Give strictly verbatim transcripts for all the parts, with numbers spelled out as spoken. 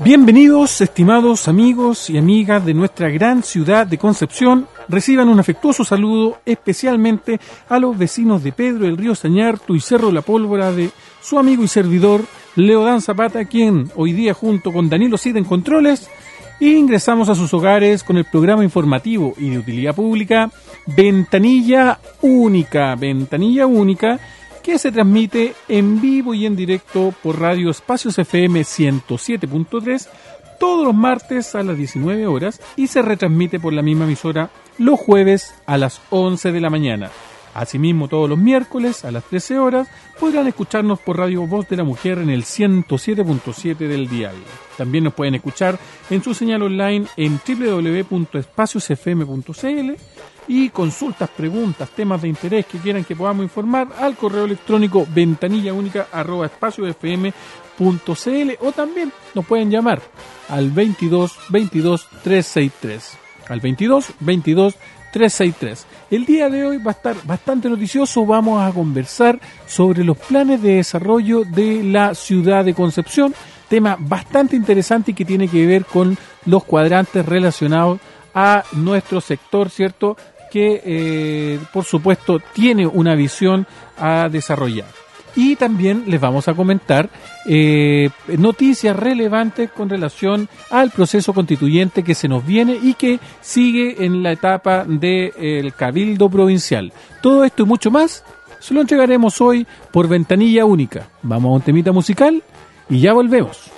Bienvenidos, estimados amigos y amigas de nuestra gran ciudad de Concepción. Reciban un afectuoso saludo especialmente a los vecinos de Pedro del Río Sañartu y Cerro La Pólvora de su amigo y servidor Leodán Zapata, quien hoy día junto con Danilo Cid en Controles ingresamos a sus hogares con el programa informativo y de utilidad pública Ventanilla Única, Ventanilla Única, que se transmite en vivo y en directo por Radio Espacios F M ciento siete punto tres todos los martes a las diecinueve horas y se retransmite por la misma emisora los jueves a las once de la mañana. Asimismo, todos los miércoles a las trece horas podrán escucharnos por Radio Voz de la Mujer en el ciento siete punto siete del dial. También nos pueden escuchar en su señal online en doble u doble u doble u punto espacios f m punto c l y consultas, preguntas, temas de interés que quieran que podamos informar al correo electrónico ventanillaunica arroba espacios f m punto c l o también nos pueden llamar al veintidós veintidós trescientos sesenta y tres, al veintidós veintidós trescientos sesenta y tres. El día de hoy va a estar bastante noticioso. Vamos a conversar sobre los planes de desarrollo de la ciudad de Concepción, tema bastante interesante y que tiene que ver con los cuadrantes relacionados a nuestro sector, ¿cierto? Que eh, por supuesto tiene una visión a desarrollar. Y también les vamos a comentar eh, noticias relevantes con relación al proceso constituyente que se nos viene y que sigue en la etapa del eh, Cabildo Provincial. Todo esto y mucho más se lo entregaremos hoy por Ventanilla Única. Vamos a un temita musical y ya volvemos.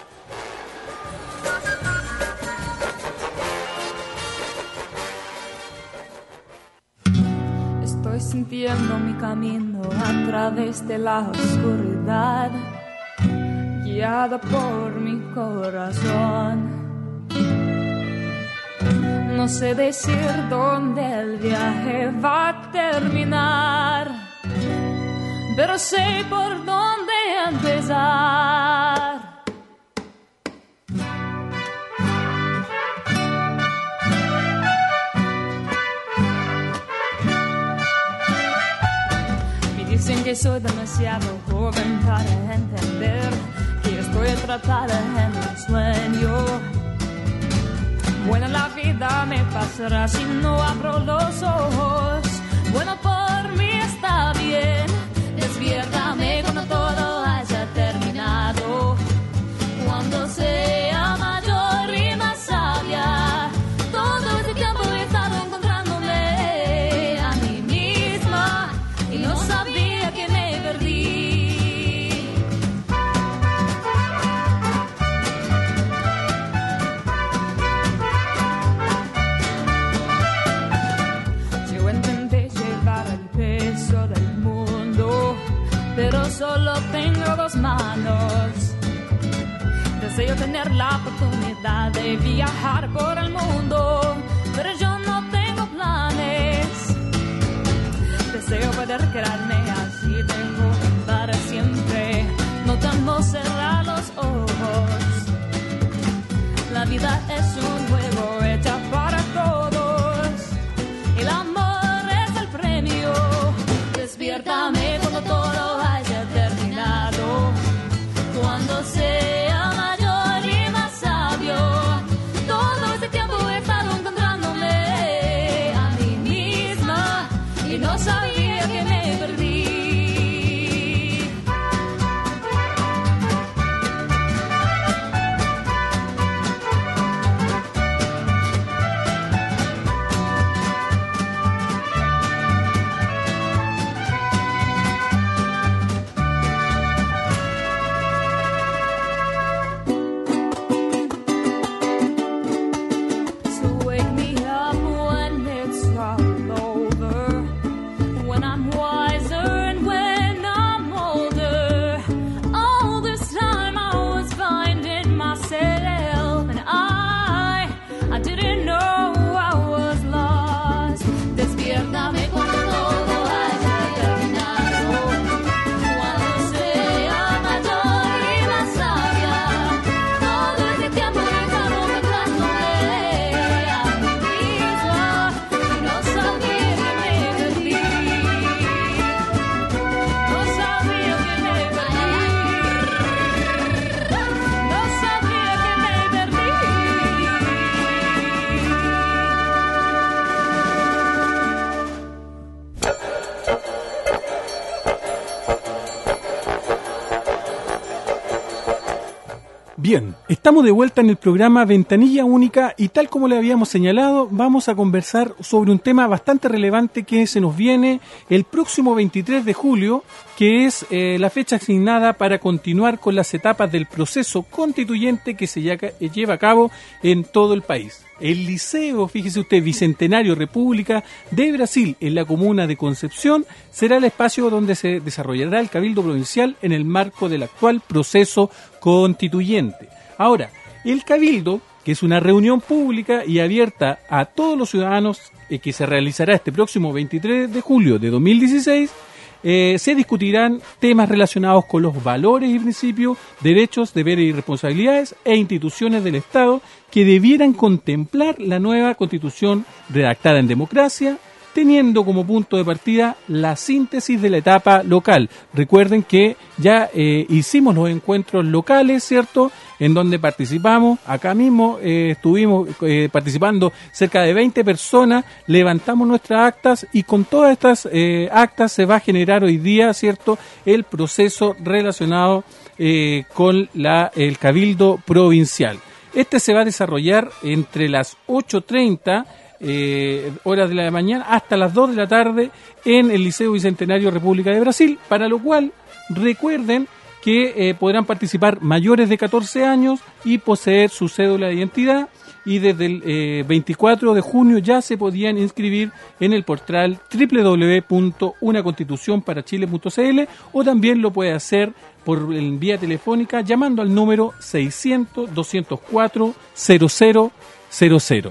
Sintiendo mi camino a través de la oscuridad, guiada por mi corazón. No sé decir dónde el viaje va a terminar, pero sé por dónde empezar. Dicen que soy demasiado joven para entender que estoy atrapada en un sueño. Bueno, la vida me pasará si no abro los ojos. Bueno, por mí está bien. Despiértame cuando todo haya terminado. Cuando sea mayor y más sabia. Todo este tiempo he estado encontrándome a mí misma y no sabía que me perdí. Yo intenté llevar el peso del mundo, pero solo tengo dos manos. Deseo tener la oportunidad de viajar por el mundo, pero yo no tengo planes. Deseo poder quedarme así de joven para siempre, no temo cerrar los ojos. La vida es un juego hecho para todos, el amor es el premio. Despiértame cuando todo haya terminado, cuando sea mayor y más sabio. Todo este tiempo he estado encontrándome a mí misma y no sabía que me perdí. Bien, estamos de vuelta en el programa Ventanilla Única y tal como le habíamos señalado, vamos a conversar sobre un tema bastante relevante que se nos viene el próximo veintitrés de julio, que es eh, la fecha asignada para continuar con las etapas del proceso constituyente que se lleva a cabo en todo el país. El Liceo, fíjese usted, Bicentenario República de Brasil, en la comuna de Concepción, será el espacio donde se desarrollará el Cabildo Provincial en el marco del actual proceso constituyente. Ahora, el Cabildo, que es una reunión pública y abierta a todos los ciudadanos, eh, que se realizará este próximo veintitrés de julio de dos mil dieciséis, Eh, se discutirán temas relacionados con los valores y principios, derechos, deberes y responsabilidades e instituciones del Estado que debieran contemplar la nueva Constitución redactada en democracia, teniendo como punto de partida la síntesis de la etapa local. Recuerden que ya eh, hicimos los encuentros locales, ¿cierto?, en donde participamos, acá mismo eh, estuvimos eh, participando cerca de veinte personas, levantamos nuestras actas y con todas estas eh, actas se va a generar hoy día, ¿cierto?, el proceso relacionado eh, con la, el Cabildo Provincial. Este se va a desarrollar entre las ocho treinta Eh, horas de la mañana hasta las dos de la tarde en el Liceo Bicentenario República de Brasil, para lo cual recuerden que eh, podrán participar mayores de catorce años y poseer su cédula de identidad, y desde el eh, veinticuatro de junio ya se podían inscribir en el portal doble u doble u doble u punto una constitución para chile punto c l, o también lo puede hacer por vía telefónica llamando al número seiscientos, doscientos cuatro, cero cero cero cero.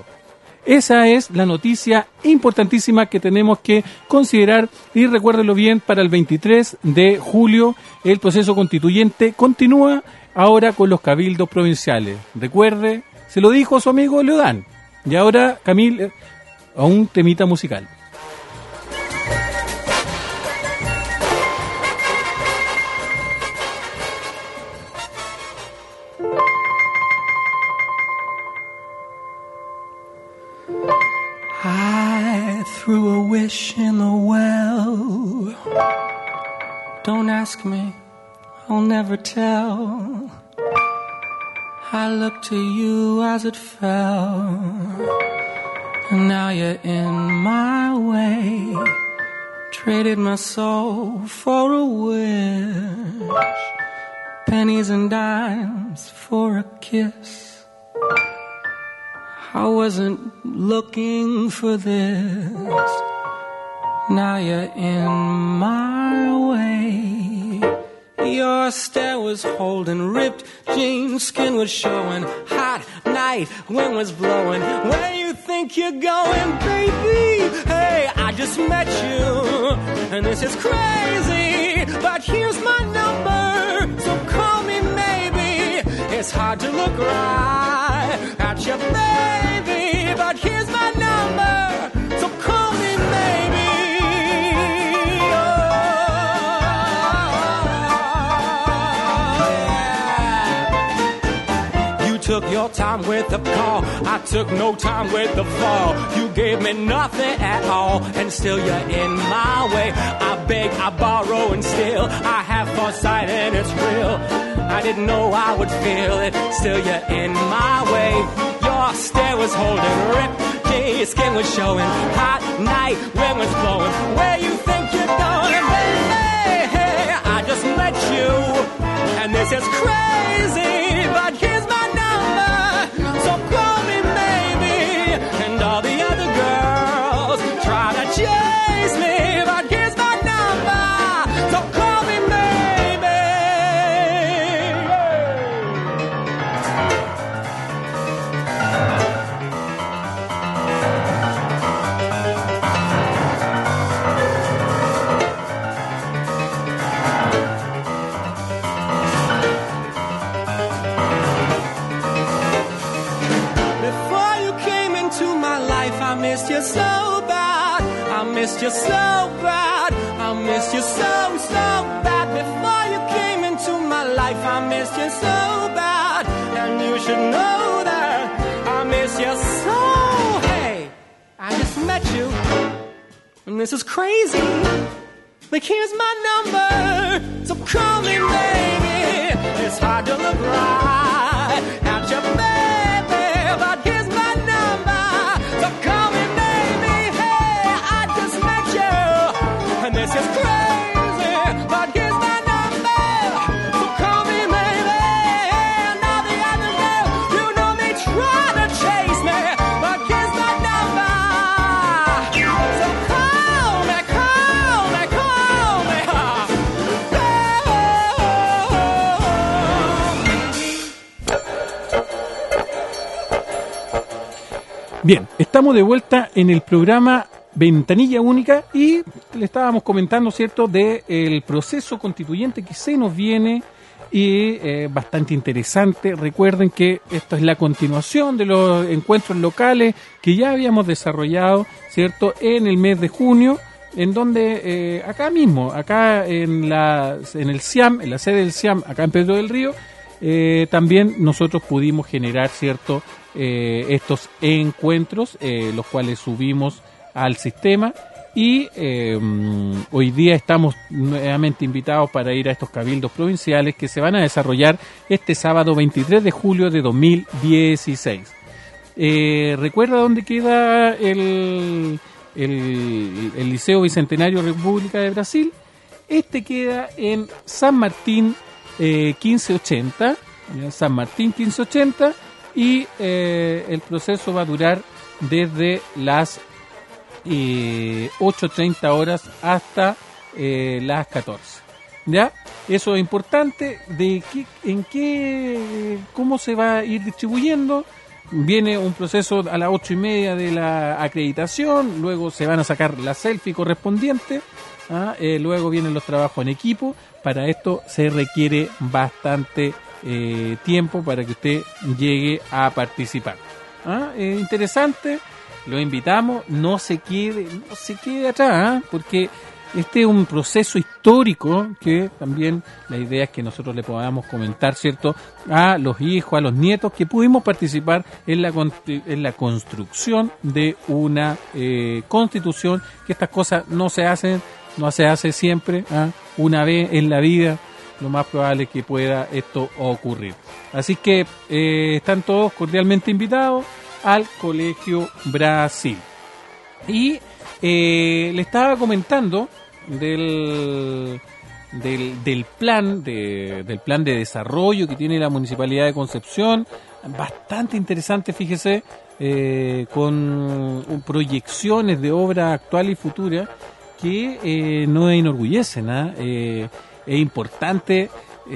Esa es la noticia importantísima que tenemos que considerar, y recuérdenlo bien, para el veintitrés de julio el proceso constituyente continúa ahora con los cabildos provinciales. Recuerde, se lo dijo su amigo Leodán. Y ahora, Camil, a un temita musical. I threw a wish in the well. Don't ask me, I'll never tell. I looked to you as it fell, and now you're in my way. Traded my soul for a wish, pennies and dimes for a kiss. I wasn't looking for this. Now you're in my way. Your stare was holding, ripped jeans, skin was showing. Hot night, wind was blowing. Where you think you're going, baby? Hey, I just met you, and this is crazy, but here's my number, so call me maybe. It's hard to look right at your baby, but here's my number, so call me maybe. Oh, yeah. You took your time with the call, I took no time with the fall. You gave me nothing at all, and still you're in my way. I beg, I borrow, and still I have foresight, and it's real. I didn't know I would feel it, still you're in my way. Your stare was holding, ripped, your skin was showing. Hot night, wind was blowing. Where you think you're going, baby? Hey, I just met you, and this is crazy, but here's my number, so call me maybe. And all the other girls try to chase me, but here's my number, so call me maybe. I missed you so bad, I missed you so bad, I missed you so, so bad. Before you came into my life, I missed you so bad, and you should know that I miss you so. Hey, I just met you, and this is crazy, but here's my number, so call me maybe. It's hard to look right just crazy, but here's my number, so call me maybe. Now the other day, you know they try to chase me, but here's my number, so call me, call me, call me. Bien, estamos de vuelta en el programa Ventanilla Única y le estábamos comentando, ¿cierto?, de el proceso constituyente que se nos viene y eh, bastante interesante. Recuerden que esto es la continuación de los encuentros locales que ya habíamos desarrollado, ¿cierto?, en el mes de junio, en donde eh, acá mismo, acá en la en el C I A M, en la sede del C I A M, acá en Pedro del Río, eh, también nosotros pudimos generar, ¿cierto?, eh, estos encuentros, eh, los cuales subimos al sistema y eh, hoy día estamos nuevamente invitados para ir a estos cabildos provinciales que se van a desarrollar este sábado veintitrés de julio de dos mil dieciséis. Eh, ¿Recuerda dónde queda el, el, el Liceo Bicentenario República de Brasil? Este queda en San Martín eh, quince ochenta, ¿ya? San Martín quince ochenta, y eh, el proceso va a durar desde las eh, ocho treinta horas hasta eh, las catorce. ¿Ya? Eso es importante. ¿De qué, en qué, cómo se va a ir distribuyendo? Viene un proceso a las ocho y media de la acreditación, luego se van a sacar la selfie correspondiente, ¿ah? eh, luego vienen los trabajos en equipo. Para esto se requiere bastante eh, tiempo para que usted llegue a participar. ¿Ah? Eh, interesante, lo invitamos, no se quede, no se quede atrás, ¿ah? Porque este es un proceso histórico que también la idea es que nosotros le podamos comentar, ¿cierto?, a los hijos, a los nietos, que pudimos participar en la, en la construcción de una eh, constitución, que estas cosas no se hacen, no se hace siempre, ¿ah? Una vez en la vida, lo más probable es que pueda esto ocurrir. Así que eh, están todos cordialmente invitados al Colegio Brasil. Y eh, le estaba comentando del del, del plan de, del plan de desarrollo que tiene la Municipalidad de Concepción, bastante interesante, fíjese, eh, con proyecciones de obra actual y futura que eh, nos enorgullecen, ¿eh? Eh, es importante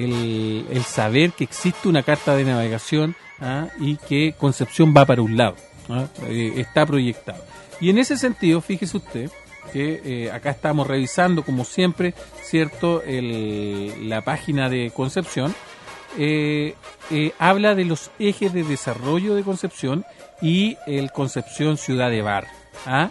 el, el saber que existe una carta de navegación, ¿ah? Y que Concepción va para un lado, ¿ah? Eh, está proyectado. Y en ese sentido, fíjese usted que eh, acá estamos revisando, como siempre, cierto, el, la página de Concepción, eh, eh, habla de los ejes de desarrollo de Concepción y el Concepción Ciudad de Bar. ¿Ah?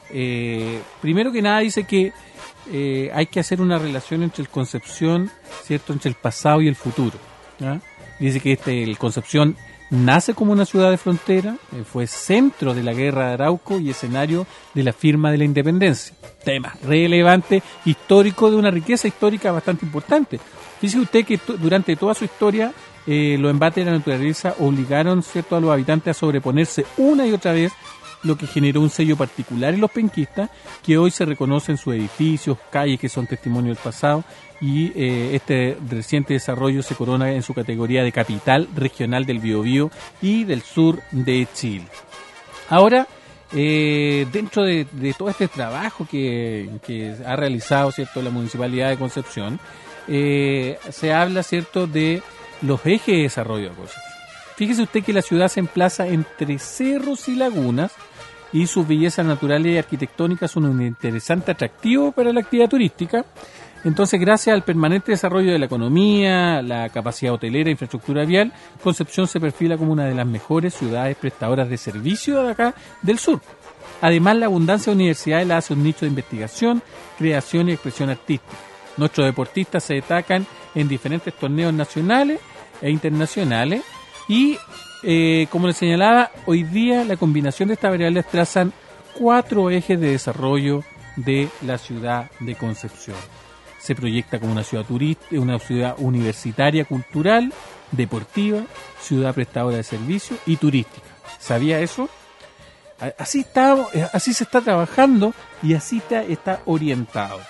Eh, primero que nada dice que eh, hay que hacer una relación entre el Concepción, cierto, entre el pasado y el futuro. ¿Ah? Dice que este el Concepción nace como una ciudad de frontera, eh, fue centro de la guerra de Arauco y escenario de la firma de la independencia. Tema relevante, histórico, de una riqueza histórica bastante importante. Dice usted que t- durante toda su historia eh, los embates de la naturaleza obligaron, cierto, a los habitantes a sobreponerse una y otra vez, lo que generó un sello particular en los penquistas, que hoy se reconocen sus edificios, calles que son testimonio del pasado, y eh, este reciente desarrollo se corona en su categoría de capital regional del Biobío y del sur de Chile. Ahora, eh, dentro de, de todo este trabajo que, que ha realizado, cierto, la Municipalidad de Concepción, eh, se habla, cierto, de los ejes de desarrollo de Concepción. Fíjese usted que la ciudad se emplaza entre cerros y lagunas, y sus bellezas naturales y arquitectónicas son un interesante atractivo para la actividad turística. Entonces, gracias al permanente desarrollo de la economía, la capacidad hotelera e infraestructura vial, Concepción se perfila como una de las mejores ciudades prestadoras de servicios de acá del sur. Además, la abundancia de universidades la hace un nicho de investigación, creación y expresión artística. Nuestros deportistas se destacan en diferentes torneos nacionales e internacionales y, eh, como les señalaba, hoy día la combinación de estas variables trazan cuatro ejes de desarrollo de la ciudad de Concepción. Se proyecta como una ciudad turística, una ciudad universitaria, cultural, deportiva, ciudad prestadora de servicios y turística. ¿Sabía eso? Así está, así se está trabajando y así está, está orientado.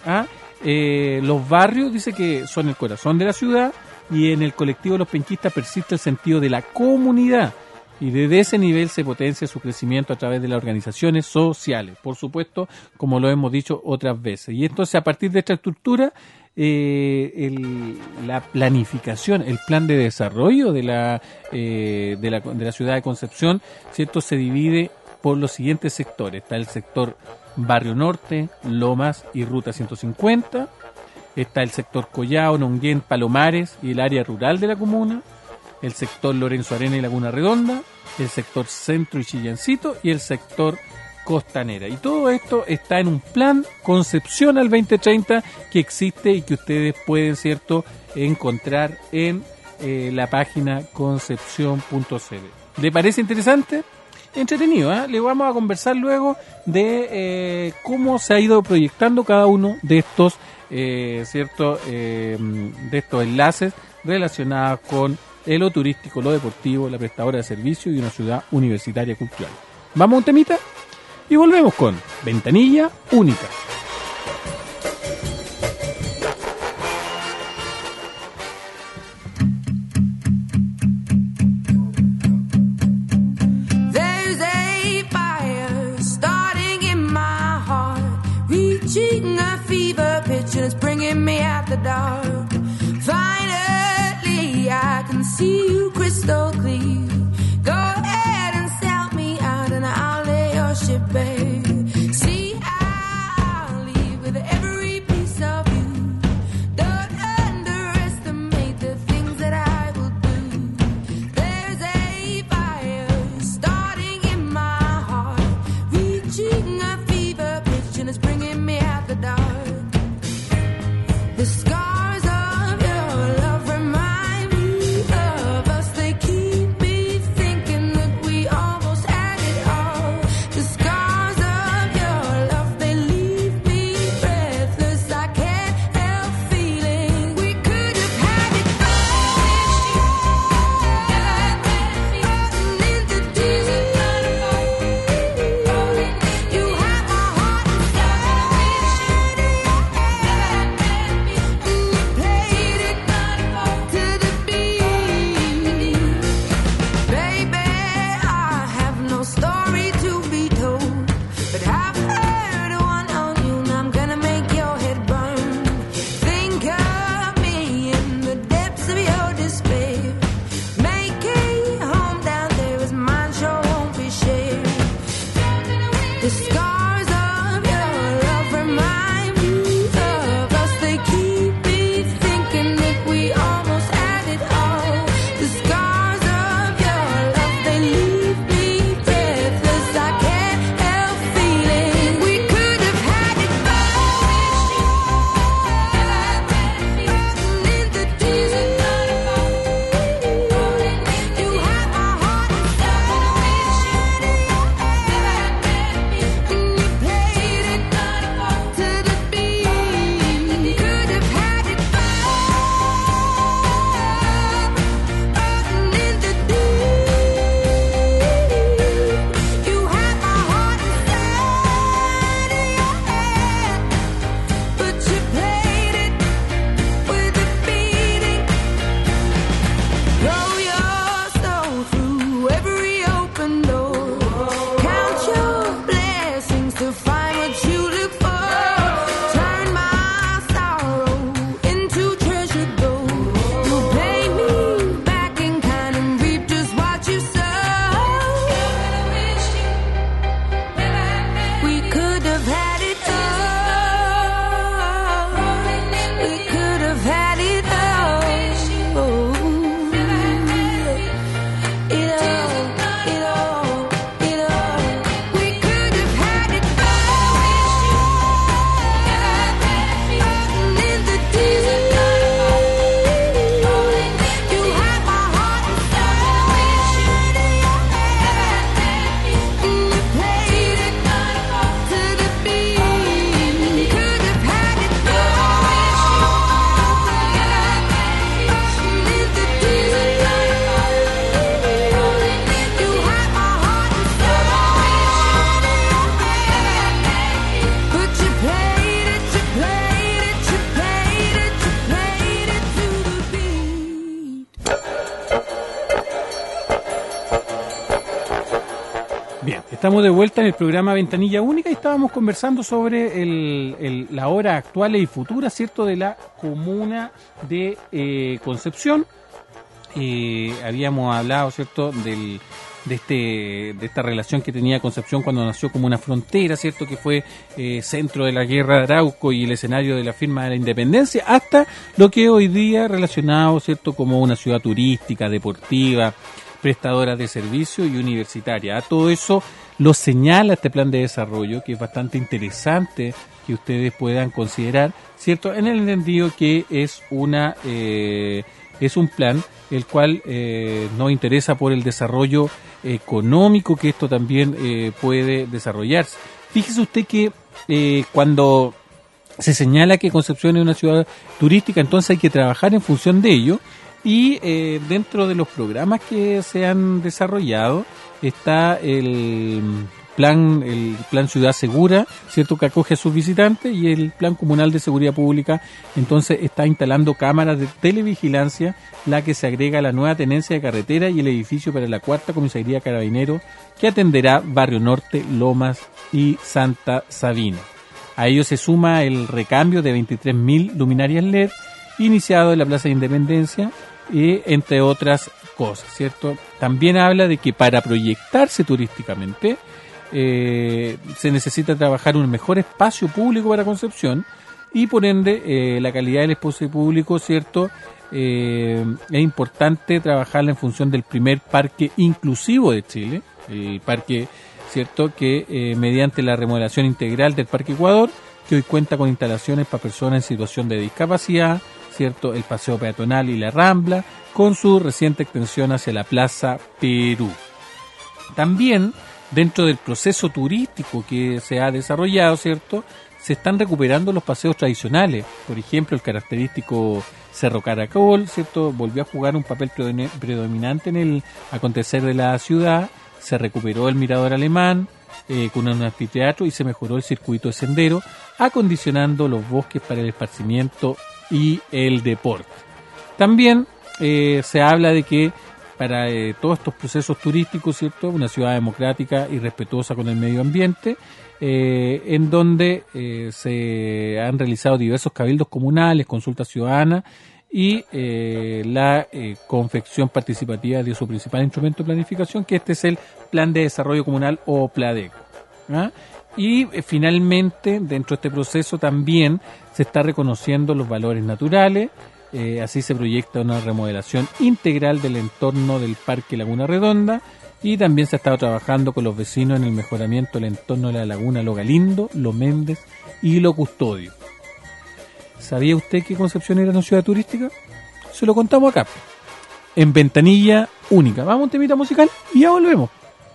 ¿ah? Eh, los barrios, dice que son el corazón de la ciudad, y en el colectivo de los penquistas persiste el sentido de la comunidad, y desde ese nivel se potencia su crecimiento a través de las organizaciones sociales, por supuesto, como lo hemos dicho otras veces. Y entonces, a partir de esta estructura, eh, el, la planificación, el plan de desarrollo de la, eh, de la de la ciudad de Concepción, ¿cierto?, se divide por los siguientes sectores. Está el sector Barrio Norte, Lomas y Ruta ciento cincuenta. Está el sector Collao, Nonguén, Palomares y el área rural de la comuna. El sector Lorenzo Arena y Laguna Redonda, el sector Centro y Chillancito y el sector Costanera. Y todo esto está en un plan Concepción al veinte treinta que existe y que ustedes pueden, cierto, encontrar en eh, la página concepción punto c d. ¿Le parece interesante? Entretenido, ¿eh? Le vamos a conversar luego de eh, cómo se ha ido proyectando cada uno de estos, eh, cierto, eh, de estos enlaces relacionados con eh, lo turístico, lo deportivo, la prestadora de servicios y una ciudad universitaria cultural. Vamos a un temita y volvemos con Ventanilla Única. It's bringing me out the dark. Finally, I can see you crystal clear. Go ahead and sell me out, and I'll lay your ship bare. See, I'll leave with every piece of you. Don't underestimate the things that I will do. There's a fire starting in my heart, reaching a fever pitch, and it's bringing me out the dark. The scars of your love remind me of us. They keep me Estamos de vuelta en el programa Ventanilla Única y estábamos conversando sobre el, el, la hora actual y futura, ¿cierto?, de la comuna de eh, Concepción. Eh, habíamos hablado, ¿cierto?, del, de este de esta relación que tenía Concepción cuando nació como una frontera, ¿cierto?, que fue eh, centro de la guerra de Arauco y el escenario de la firma de la independencia, hasta lo que hoy día relacionado, ¿cierto?, como una ciudad turística, deportiva, prestadora de servicios y universitaria. A todo eso lo señala este plan de desarrollo, que es bastante interesante que ustedes puedan considerar, ¿cierto?, en el entendido que es una eh, es un plan el cual eh, nos interesa por el desarrollo económico que esto también eh, puede desarrollarse. Fíjese usted que eh, cuando se señala que Concepción es una ciudad turística, entonces hay que trabajar en función de ello. Y eh, dentro de los programas que se han desarrollado está el plan el plan Ciudad Segura, cierto, que acoge a sus visitantes, y el plan comunal de seguridad pública. Entonces está instalando cámaras de televigilancia, la que se agrega a la nueva tenencia de carretera y el edificio para la cuarta comisaría Carabinero, que atenderá Barrio Norte, Lomas y Santa Sabina. A ello se suma el recambio de veintitrés mil luminarias L E D iniciado en la Plaza de Independencia, y entre otras cosas, ¿cierto? También habla de que para proyectarse turísticamente eh, se necesita trabajar un mejor espacio público para Concepción y por ende eh, la calidad del espacio público, ¿cierto? Eh, es importante trabajarla en función del primer parque inclusivo de Chile, el parque, ¿cierto?, que eh, mediante la remodelación integral del Parque Ecuador, que hoy cuenta con instalaciones para personas en situación de discapacidad, ¿cierto?, el paseo peatonal y la Rambla, con su reciente extensión hacia la Plaza Perú. También, dentro del proceso turístico que se ha desarrollado, ¿cierto?, se están recuperando los paseos tradicionales. Por ejemplo, el característico Cerro Caracol, ¿cierto?, volvió a jugar un papel predominante en el acontecer de la ciudad. Se recuperó el Mirador Alemán eh, con un anfiteatro y se mejoró el circuito de sendero, acondicionando los bosques para el esparcimiento y el deporte. También eh, se habla de que para eh, todos estos procesos turísticos, ¿cierto?, una ciudad democrática y respetuosa con el medio ambiente, eh, en donde eh, se han realizado diversos cabildos comunales, consultas ciudadanas y eh, la eh, confección participativa de su principal instrumento de planificación, que este es el Plan de Desarrollo Comunal o PLADECO, ¿ah? Y eh, finalmente, dentro de este proceso también se está reconociendo los valores naturales. Eh, así se proyecta una remodelación integral del entorno del Parque Laguna Redonda, y también se ha estado trabajando con los vecinos en el mejoramiento del entorno de la laguna Lo Galindo, Lo Méndez y Lo Custodio. ¿Sabía usted que Concepción era una ciudad turística? Se lo contamos acá, en Ventanilla Única. Vamos a un temita musical y ya volvemos.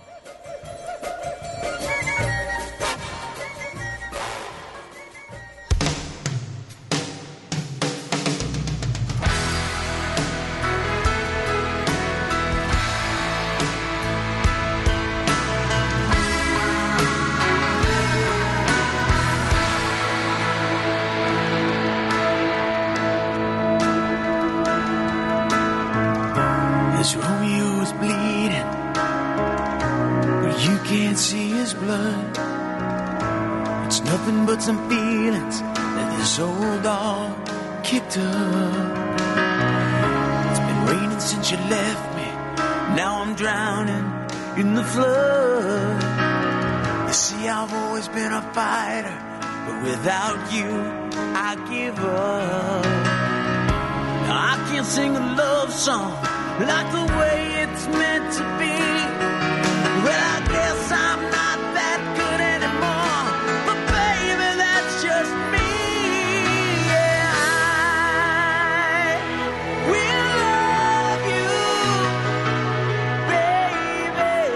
As Romeo is bleeding, but you can't see his blood. It's nothing but some feelings that this old dog kicked up. It's been raining since you left me. Now I'm drowning in the flood. You see, I've always been a fighter, but without you, I give up. Now I can't sing a love song like the way it's meant to be. Well, I guess I'm not that good anymore, but baby, that's just me. Yeah, I will love you, baby,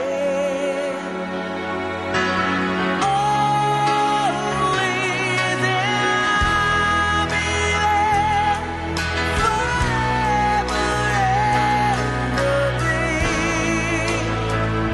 always, and I'll be there forever.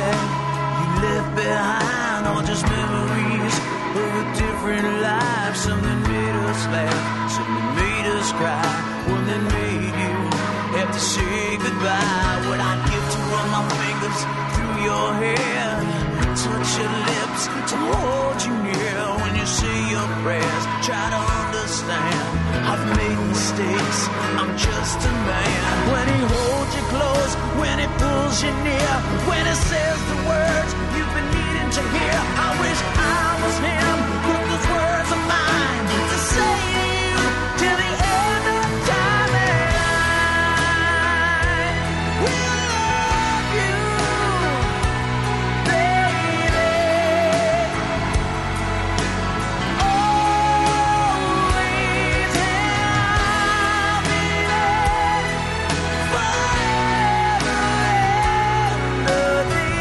that you left behind, or just memories of a different life. Something made us laugh, something made us cry, one that made you have to say goodbye. What I'd give to run my fingers through your hair, touch your lips, to hold you near when you say your prayers. Try to understand, I've made mistakes, I'm just a man. When he holds you close, when he pulls you near, when he says the words you've been needing to hear. I wish I was him, with those words of mine to say to you till the end of time. And I will love you, baby, always, and I'll be there forever and a day.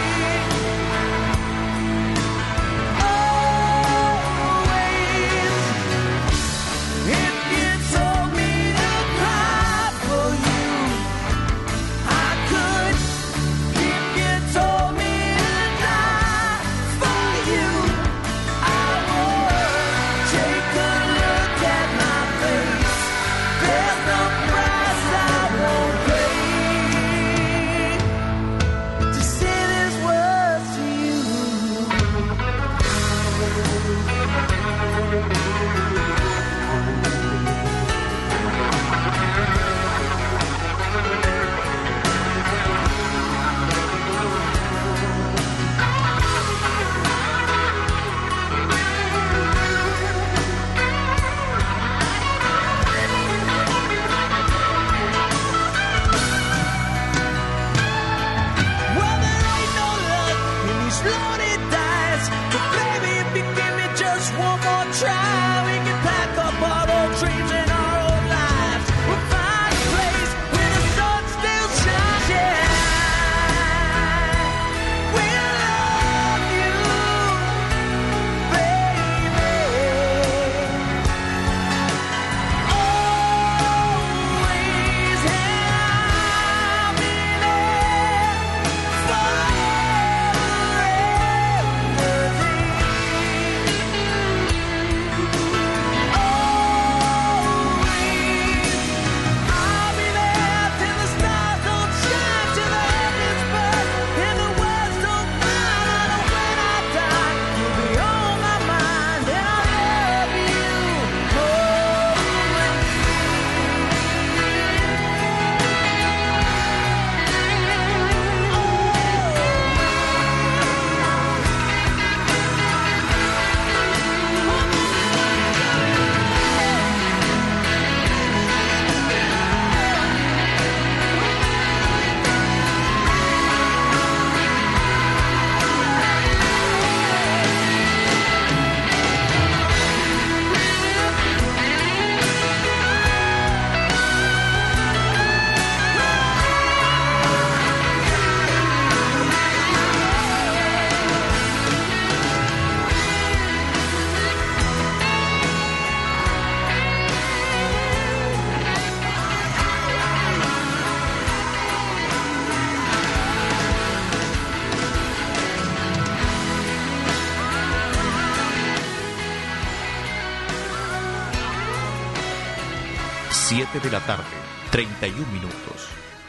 siete de la tarde, treinta y un minutos.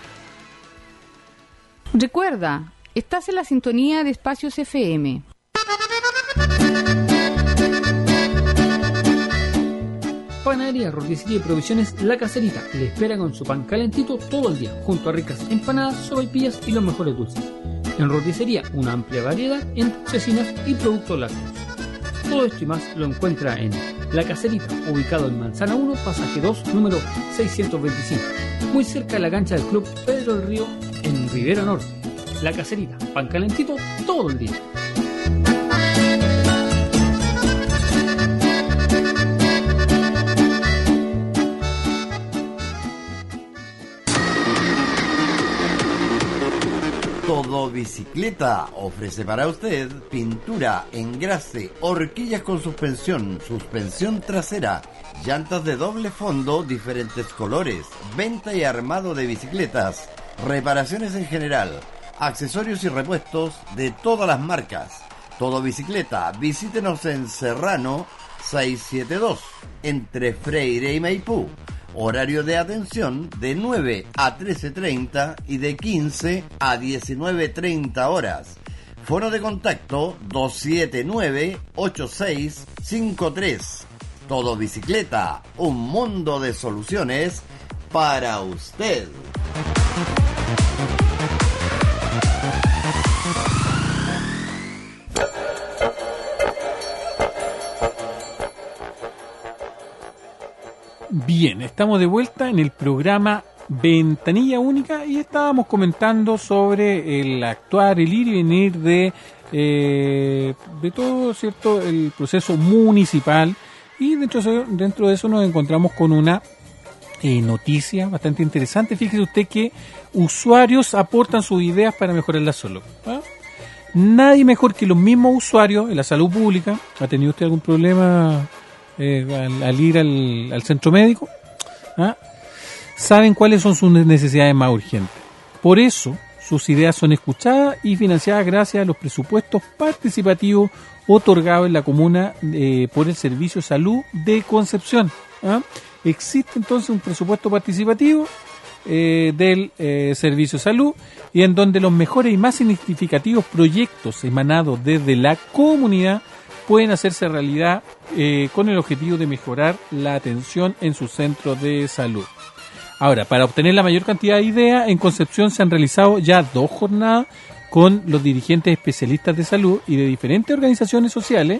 Recuerda, estás en la sintonía de Espacios F M. Panadería, roticería y provisiones La Caserita le espera con su pan calentito todo el día, junto a ricas empanadas, sopaipillas y los mejores dulces. En roticería, una amplia variedad en cecinas y productos lácteos. Todo esto y más lo encuentra en La Caserita, ubicado en Manzana uno, pasaje dos, número seiscientos veinticinco, muy cerca de la cancha del Club Pedro del Río, en Rivera Norte. La Caserita, pan calentito todo el día. Todo Bicicleta ofrece para usted pintura, engrase, horquillas con suspensión, suspensión trasera, llantas de doble fondo, diferentes colores, venta y armado de bicicletas, reparaciones en general, accesorios y repuestos de todas las marcas. Todo Bicicleta. Visítenos en Serrano seiscientos setenta y dos, entre Freire y Maipú. Horario de atención de nueve a trece treinta y de quince a diecinueve treinta horas. Foro de contacto dos siete nueve, ocho seis cinco tres. Todo Bicicleta, un mundo de soluciones para usted. Bien, estamos de vuelta en el programa Ventanilla Única y estábamos comentando sobre el actuar, el ir y venir de, eh, de todo, ¿cierto?, el proceso municipal, y dentro de eso, dentro de eso nos encontramos con una eh, noticia bastante interesante. Fíjese usted que usuarios aportan sus ideas para mejorar la salud. ¿Ah? Nadie mejor que los mismos usuarios en la salud pública. ¿Ha tenido usted algún problema eh, al, al ir al, al centro médico? ¿Ah? Saben cuáles son sus necesidades más urgentes. Por eso, sus ideas son escuchadas y financiadas gracias a los presupuestos participativos otorgados en la comuna eh, por el Servicio de Salud de Concepción. ¿Ah? Existe entonces un presupuesto participativo eh, del eh, Servicio de Salud, y en donde los mejores y más significativos proyectos emanados desde la comunidad pueden hacerse realidad eh, con el objetivo de mejorar la atención en sus centros de salud. Ahora, para obtener la mayor cantidad de ideas, en Concepción se han realizado ya dos jornadas con los dirigentes especialistas de salud y de diferentes organizaciones sociales.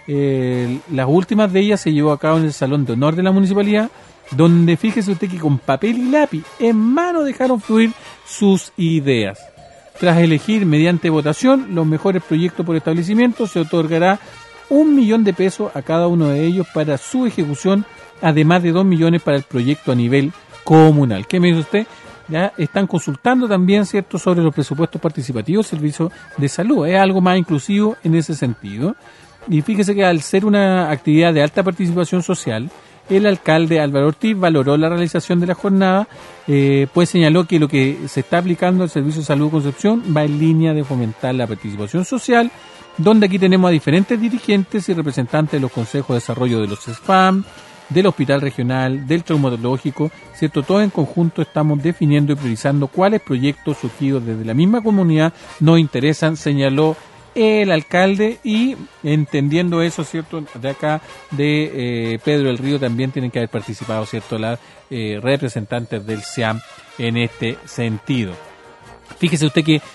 Eh, las últimas de ellas se llevó a cabo en el Salón de Honor de la Municipalidad, donde fíjese usted que con papel y lápiz en mano dejaron fluir sus ideas. Tras elegir mediante votación los mejores proyectos por establecimiento, se otorgará un millón de pesos a cada uno de ellos para su ejecución, además de dos millones para el proyecto a nivel comunal. ¿Qué me dice usted? Ya están consultando también, ¿cierto?, sobre los presupuestos participativos del servicio de salud. Es algo más inclusivo en ese sentido. Y fíjese que al ser una actividad de alta participación social, el alcalde Álvaro Ortiz valoró la realización de la jornada, eh, pues señaló que lo que se está aplicando al Servicio de Salud de Concepción va en línea de fomentar la participación social, donde aquí tenemos a diferentes dirigentes y representantes de los consejos de desarrollo de los CESFAM, del Hospital Regional, del Traumatológico, ¿cierto? Todos en conjunto estamos definiendo y priorizando cuáles proyectos surgidos desde la misma comunidad nos interesan, señaló el alcalde, y entendiendo eso, ¿cierto?, de acá de eh, Pedro del Río también tienen que haber participado, ¿cierto?, las eh, representantes del C E A M en este sentido. Fíjese usted que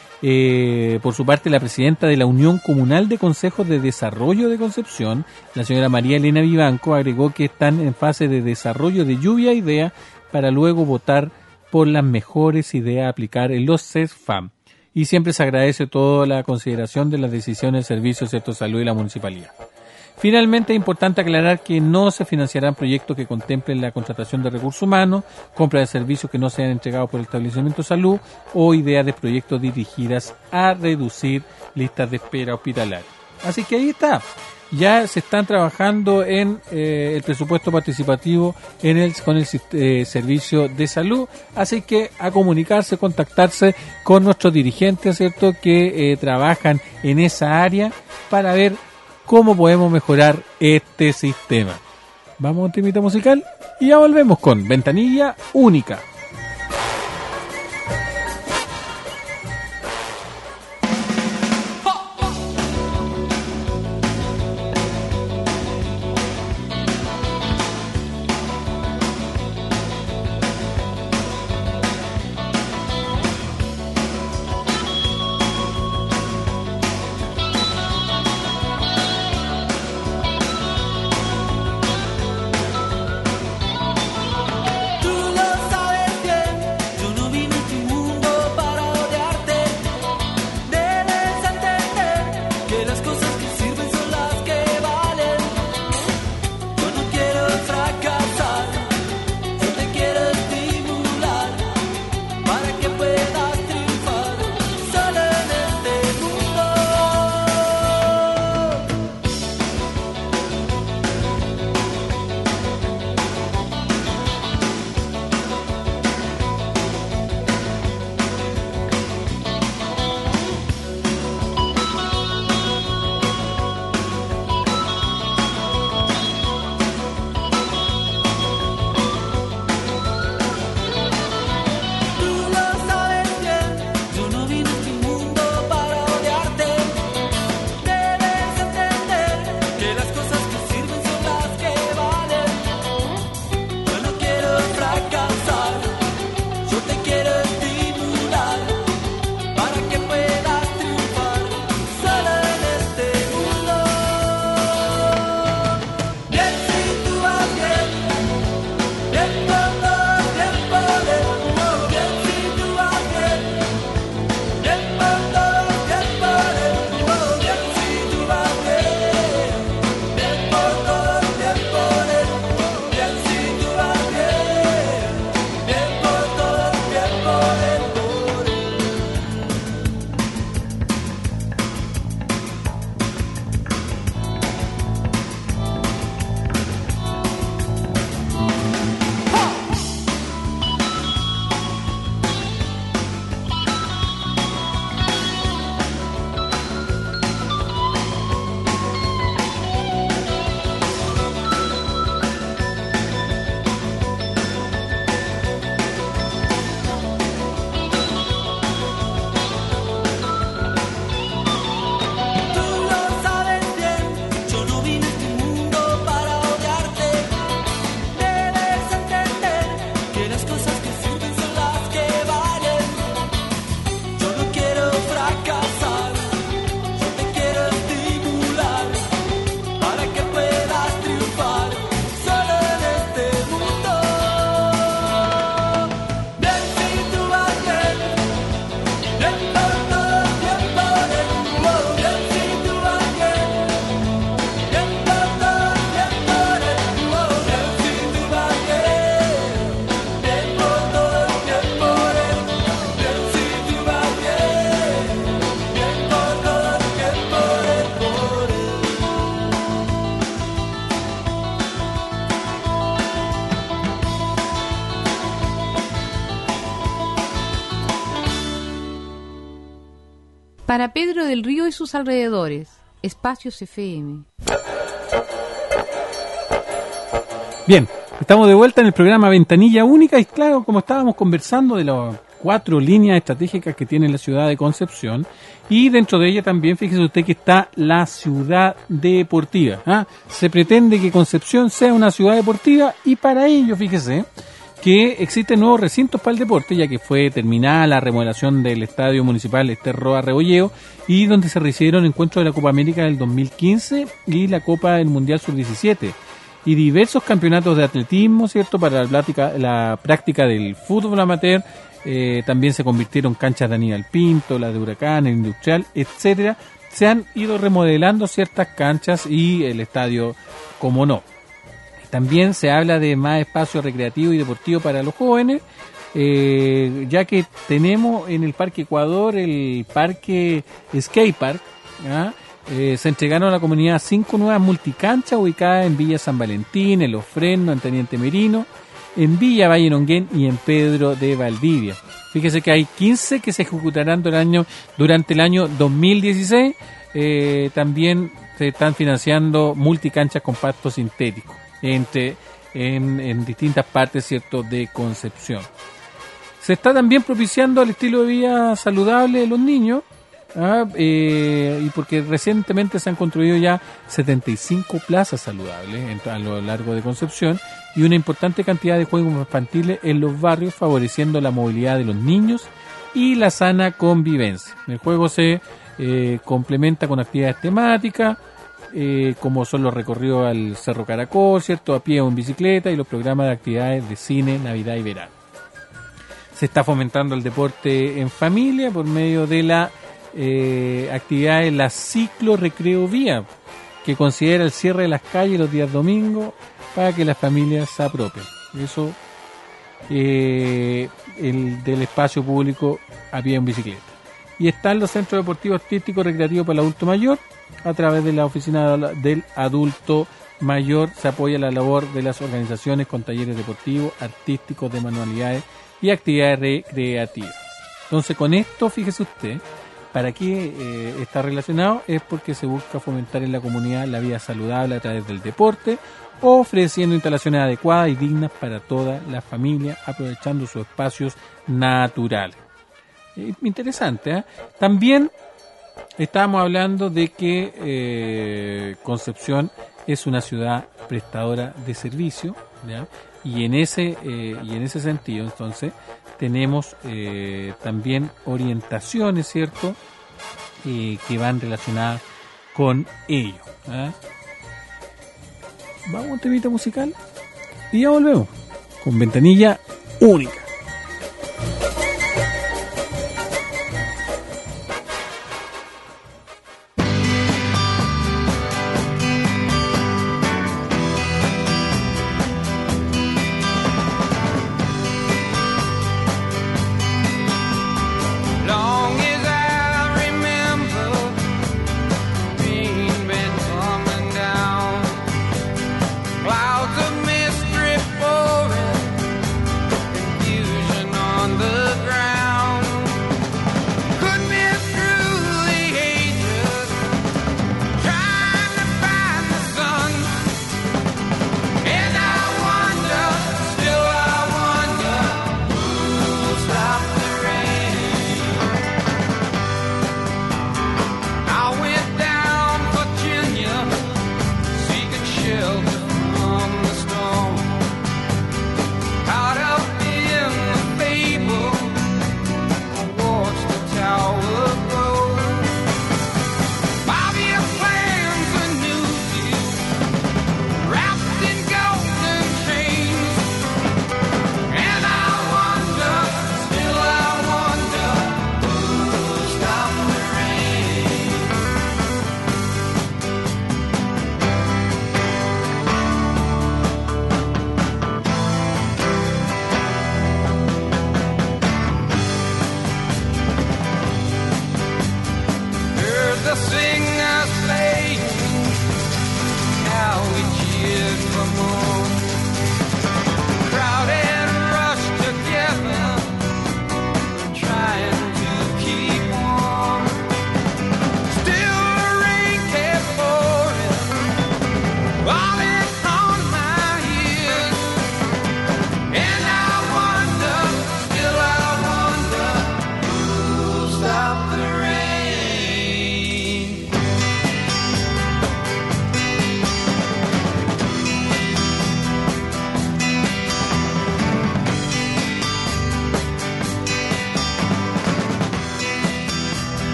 Eh, por su parte, la presidenta de la Unión Comunal de Consejos de Desarrollo de Concepción, la señora María Elena Vivanco, agregó que están en fase de desarrollo de lluvia de ideas para luego votar por las mejores ideas a aplicar en los CESFAM. Y siempre se agradece toda la consideración de las decisiones del Servicio de Salud y la Municipalidad. Finalmente, es importante aclarar que no se financiarán proyectos que contemplen la contratación de recursos humanos, compra de servicios que no sean entregados por el establecimiento de salud o ideas de proyectos dirigidas a reducir listas de espera hospitalaria. Así que ahí está. Ya se están trabajando en eh, el presupuesto participativo en el con el eh, Servicio de Salud. Así que a comunicarse, contactarse con nuestros dirigentes, ¿cierto?, que eh, trabajan en esa área para ver cómo podemos mejorar este sistema. Vamos a un temita musical y ya volvemos con Ventanilla Única. Tú lo sabes Para Pedro del Río y sus alrededores, Espacios F M. Bien, estamos de vuelta en el programa Ventanilla Única y claro, como estábamos conversando de las cuatro líneas estratégicas que tiene la ciudad de Concepción y dentro de ella también, fíjese usted que está la ciudad deportiva. ¿ah? Se pretende que Concepción sea una ciudad deportiva y para ello, fíjese, que existen nuevos recintos para el deporte, ya que fue terminada la remodelación del Estadio Municipal Ester Roa Rebolleo y donde se recibieron encuentros de la Copa América del dos mil quince y la Copa del Mundial Sub diecisiete y diversos campeonatos de atletismo, ¿cierto? Para la práctica, la práctica del fútbol amateur, eh, también se convirtieron canchas de Aníbal Pinto, las de Huracán, el Industrial, etcétera. Se han ido remodelando ciertas canchas y el estadio, como no. También se habla de más espacio recreativo y deportivo para los jóvenes, eh, ya que tenemos en el Parque Ecuador el Parque Skate Park. ¿ah? Eh, se entregaron a la comunidad cinco nuevas multicanchas ubicadas en Villa San Valentín, en Los Frenos, en Teniente Merino, en Villa Valle Nonguén y en Pedro de Valdivia. Fíjese que hay quince que se ejecutarán durante el año, durante el año dos mil dieciséis. Eh, también se están financiando multicanchas con pasto sintético entre en, en distintas partes, cierto, de Concepción. Se está también propiciando el estilo de vida saludable de los niños, ¿ah? eh, y porque recientemente se han construido ya setenta y cinco plazas saludables en, a lo largo de Concepción y una importante cantidad de juegos infantiles en los barrios, favoreciendo la movilidad de los niños y la sana convivencia. El juego se eh, complementa con actividades temáticas, Eh, como son los recorridos al Cerro Caracol, cierto, a pie o en bicicleta, y los programas de actividades de cine, Navidad y verano. Se está fomentando el deporte en familia por medio de la eh, actividad de la Ciclo Recreo Vía, que considera el cierre de las calles los días domingos para que las familias se apropien. Eso eh, el del espacio público a pie o en bicicleta. Y están los centros deportivos artísticos recreativos para el adulto mayor. A través de la oficina del adulto mayor se apoya la labor de las organizaciones con talleres deportivos, artísticos, de manualidades y actividades recreativas. Entonces, con esto, fíjese usted, ¿para qué eh, está relacionado? Es porque se busca fomentar en la comunidad la vida saludable a través del deporte, ofreciendo instalaciones adecuadas y dignas para toda la familia, aprovechando sus espacios naturales. Eh, interesante, ¿eh? También estábamos hablando de que eh, Concepción es una ciudad prestadora de servicio, ¿ya? y en ese eh, y en ese sentido, entonces tenemos eh, también orientaciones, cierto, eh, que van relacionadas con ello. ¿eh? Vamos a un temita musical y ya volvemos con Ventanilla Única. Clouds of mist drift over, confused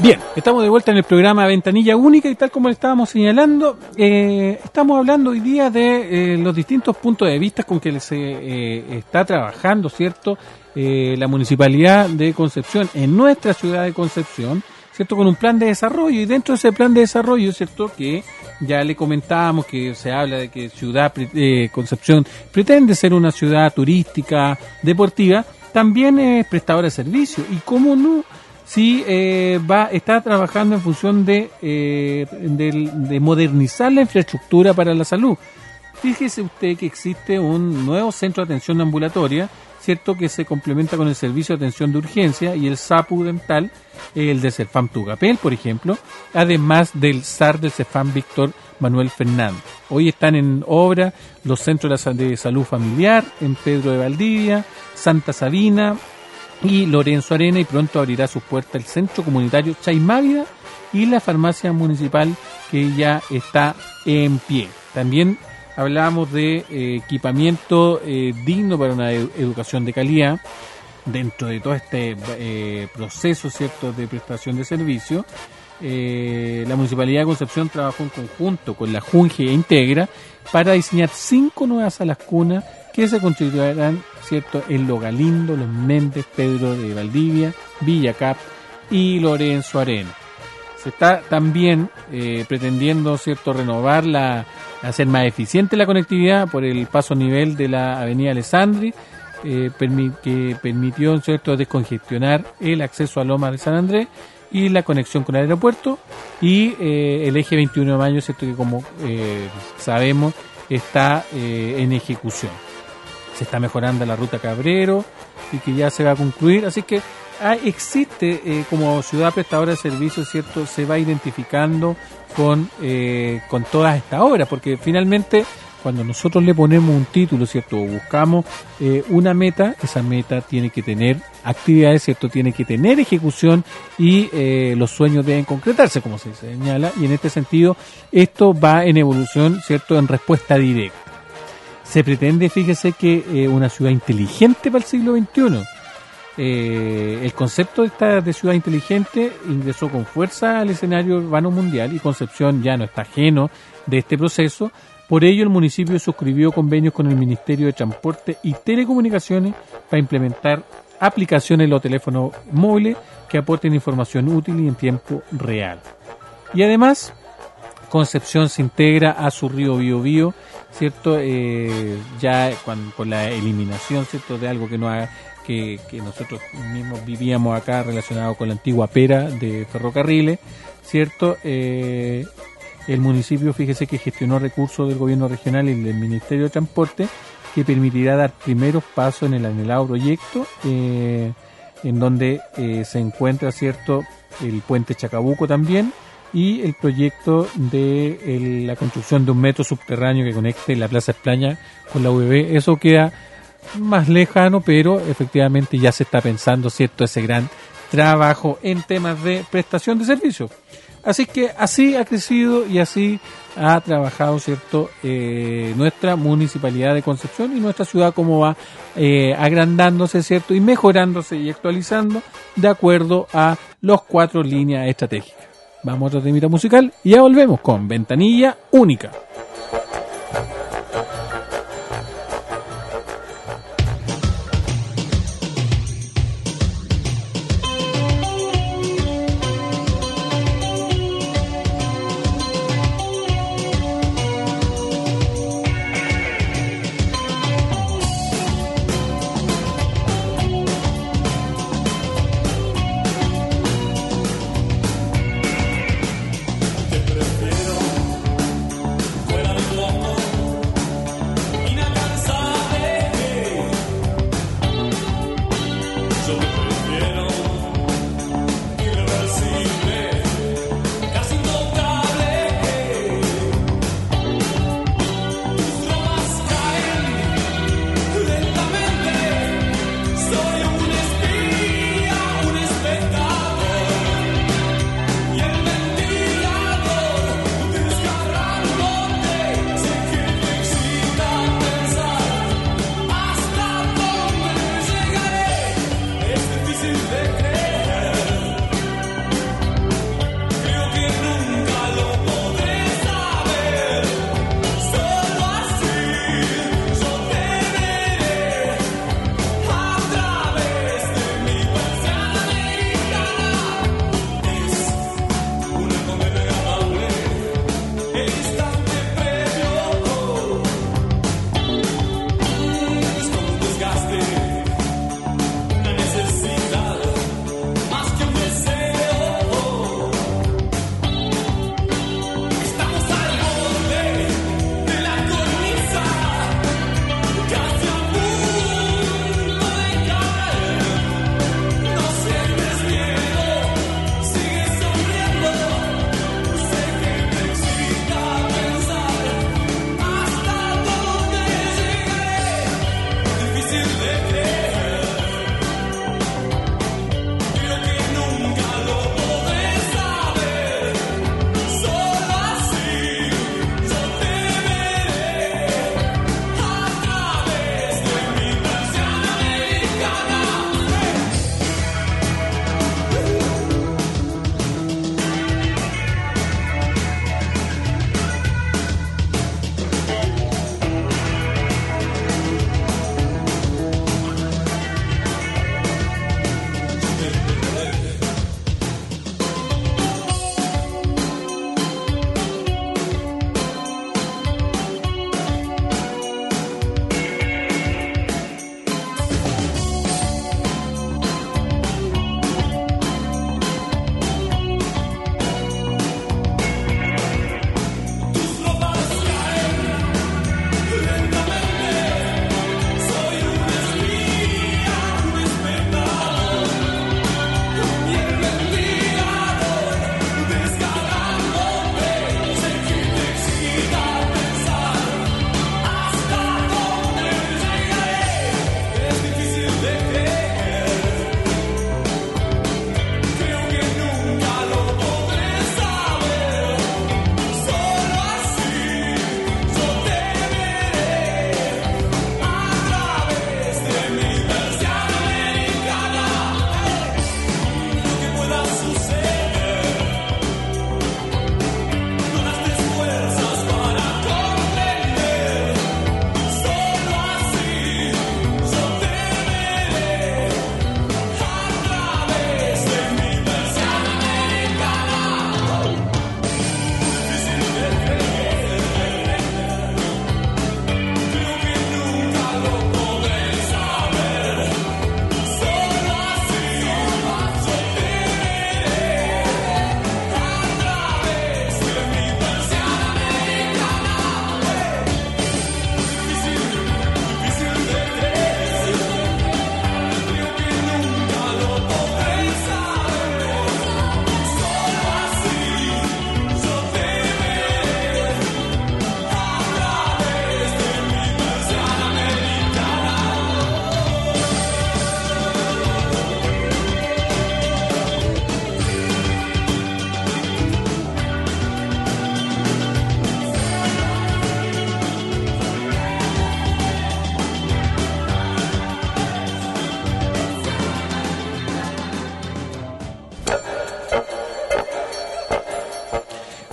Bien, estamos de vuelta en el programa Ventanilla Única y tal como le estábamos señalando, eh, estamos hablando hoy día de eh, los distintos puntos de vista con que se eh, está trabajando, ¿cierto? Eh, la Municipalidad de Concepción en nuestra ciudad de Concepción, ¿cierto? Con un plan de desarrollo, y dentro de ese plan de desarrollo, ¿cierto? Que ya le comentábamos que se habla de que Ciudad eh, Concepción pretende ser una ciudad turística, deportiva, también es prestadora de servicios, y cómo no, si eh, va está trabajando en función de, eh, de, de modernizar la infraestructura para la salud. Fíjese usted que existe un nuevo centro de atención ambulatoria, cierto, que se complementa con el servicio de atención de urgencia y el SAPU dental, el de Cefam Tugapel, por ejemplo, además del S A R del Cefam Víctor Manuel Fernández. Hoy están en obra los centros de salud familiar en Pedro de Valdivia, Santa Sabina y Lorenzo Arena, y pronto abrirá sus puertas el centro comunitario Chaimávida y la farmacia municipal, que ya está en pie. También hablábamos de eh, equipamiento eh, digno para una ed- educación de calidad dentro de todo este eh, proceso, ¿cierto?, de prestación de servicios. Eh, la Municipalidad de Concepción trabajó en conjunto con la Junge e Integra para diseñar cinco nuevas salas cunas que se constituirán, ¿cierto?, en Lo Galindo, Los Méndez, Pedro de Valdivia, Villa Cap y Lorenzo Arena. Se está también eh, pretendiendo, ¿cierto?, renovar la, hacer más eficiente la conectividad por el paso a nivel de la avenida Alessandri, eh, permi- que permitió, ¿cierto?, descongestionar el acceso a Lomas de San Andrés y la conexión con el aeropuerto, y eh, el eje veintiuno de mayo, ¿cierto?, que como eh, sabemos está eh, en ejecución. Se está mejorando la ruta Cabrero y que ya se va a concluir, así que ah, existe eh, como ciudad prestadora de servicios, ¿cierto?, se va identificando con eh, con todas estas obras, porque finalmente cuando nosotros le ponemos un título, ¿cierto?, o buscamos eh, una meta, esa meta tiene que tener actividades, ¿cierto?, tiene que tener ejecución, y eh, los sueños deben concretarse, como se señala, y en este sentido esto va en evolución, ¿cierto?, en respuesta directa. Se pretende, fíjese, que eh, una ciudad inteligente para el siglo veintiuno. Eh, el concepto de, esta, de ciudad inteligente ingresó con fuerza al escenario urbano mundial, y Concepción ya no está ajeno de este proceso. Por ello, el municipio suscribió convenios con el Ministerio de Transporte y Telecomunicaciones para implementar aplicaciones en los teléfonos móviles que aporten información útil y en tiempo real. Y además, Concepción se integra a su río Biobío, ¿cierto? Eh, ya con, con la eliminación, ¿cierto?, de algo que no ha, que, que nosotros mismos vivíamos acá relacionado con la antigua pera de ferrocarriles, ¿cierto? Eh, el municipio, fíjese, que gestionó recursos del gobierno regional y del Ministerio de Transporte, que permitirá dar primeros pasos en el anhelado proyecto, eh, en donde eh, se encuentra, ¿cierto?, el puente Chacabuco también, y el proyecto de el, la construcción de un metro subterráneo que conecte la Plaza España con la U B B. Eso queda más lejano, pero efectivamente ya se está pensando, ¿cierto?, ese gran trabajo en temas de prestación de servicios. Así que así ha crecido y así ha trabajado, ¿cierto?, eh, nuestra Municipalidad de Concepción, y nuestra ciudad como va eh, agrandándose, ¿cierto?, y mejorándose y actualizando de acuerdo a los cuatro líneas estratégicas. Vamos a otro temita musical y ya volvemos con Ventanilla Única. Fuera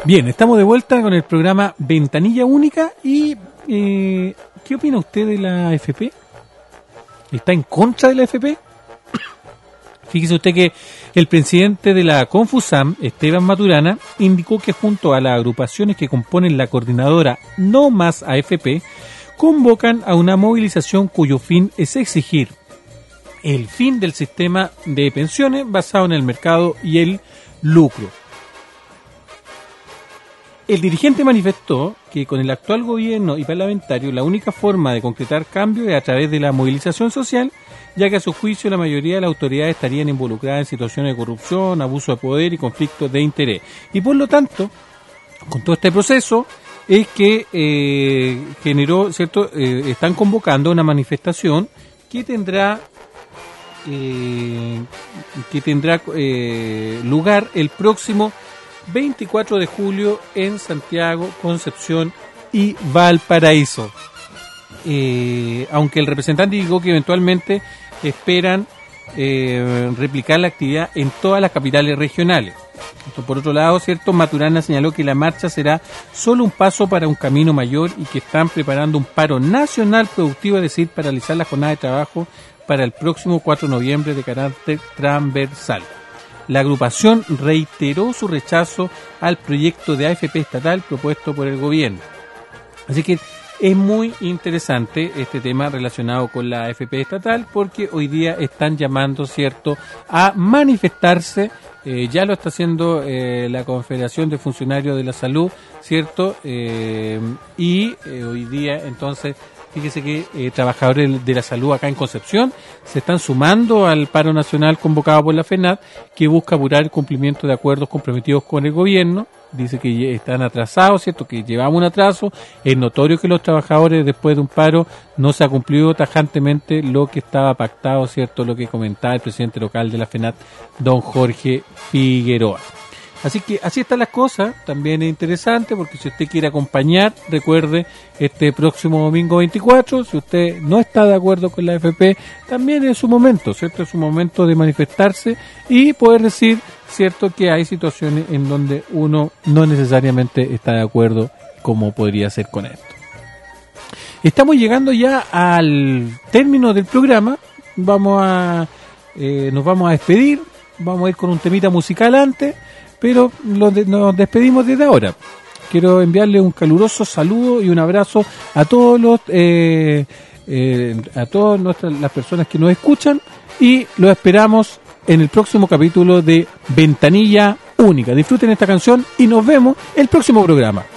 Bien, estamos de vuelta con el programa Ventanilla Única y eh, ¿qué opina usted de la A F P? ¿Está en contra de la A F P? Fíjese usted que el presidente de la Confusam, Esteban Maturana, indicó que junto a las agrupaciones que componen la coordinadora No Más A F P, convocan a una movilización cuyo fin es exigir el fin del sistema de pensiones basado en el mercado y el lucro. El dirigente manifestó que con el actual gobierno y parlamentario la única forma de concretar cambios es a través de la movilización social, ya que a su juicio la mayoría de las autoridades estarían involucradas en situaciones de corrupción, abuso de poder y conflictos de interés. Y por lo tanto, con todo este proceso, es que eh, generó, ¿cierto? Eh, están convocando una manifestación que tendrá eh, que tendrá eh, lugar el próximo veinticuatro de julio en Santiago, Concepción y Valparaíso. Eh, aunque el representante indicó que eventualmente esperan eh, replicar la actividad en todas las capitales regionales. Por otro lado, cierto, Maturana señaló que la marcha será solo un paso para un camino mayor y que están preparando un paro nacional productivo, es decir, paralizar la jornada de trabajo para el próximo cuatro de noviembre de carácter transversal. La agrupación reiteró su rechazo al proyecto de A F P estatal propuesto por el gobierno. Así que es muy interesante este tema relacionado con la A F P estatal porque hoy día están llamando, ¿cierto?, a manifestarse. Eh, ya lo está haciendo eh, la Confederación de Funcionarios de la Salud, ¿cierto? Eh, y eh, hoy día, entonces, fíjese que eh, trabajadores de la salud acá en Concepción se están sumando al paro nacional convocado por la FENAT, que busca apurar el cumplimiento de acuerdos comprometidos con el gobierno. Dice que están atrasados, ¿cierto? Que llevamos un atraso. Es notorio que los trabajadores, después de un paro, no se ha cumplido tajantemente lo que estaba pactado, ¿cierto? Lo que comentaba el presidente local de la FENAT, don Jorge Figueroa. Así que así están las cosas. También es interesante porque si usted quiere acompañar, recuerde, este próximo domingo veinticuatro, si usted no está de acuerdo con la A F P, también es su momento, ¿cierto? Es su momento de manifestarse y poder decir, ¿cierto?, que hay situaciones en donde uno no necesariamente está de acuerdo, como podría ser con esto. Estamos llegando ya al término del programa. Vamos a eh, nos vamos a despedir. Vamos a ir con un temita musical antes, pero lo de, nos despedimos desde ahora. Quiero enviarle un caluroso saludo y un abrazo a todos los eh, eh, a todas nuestras las personas que nos escuchan y los esperamos en el próximo capítulo de Ventanilla Única. Disfruten esta canción y nos vemos el próximo programa.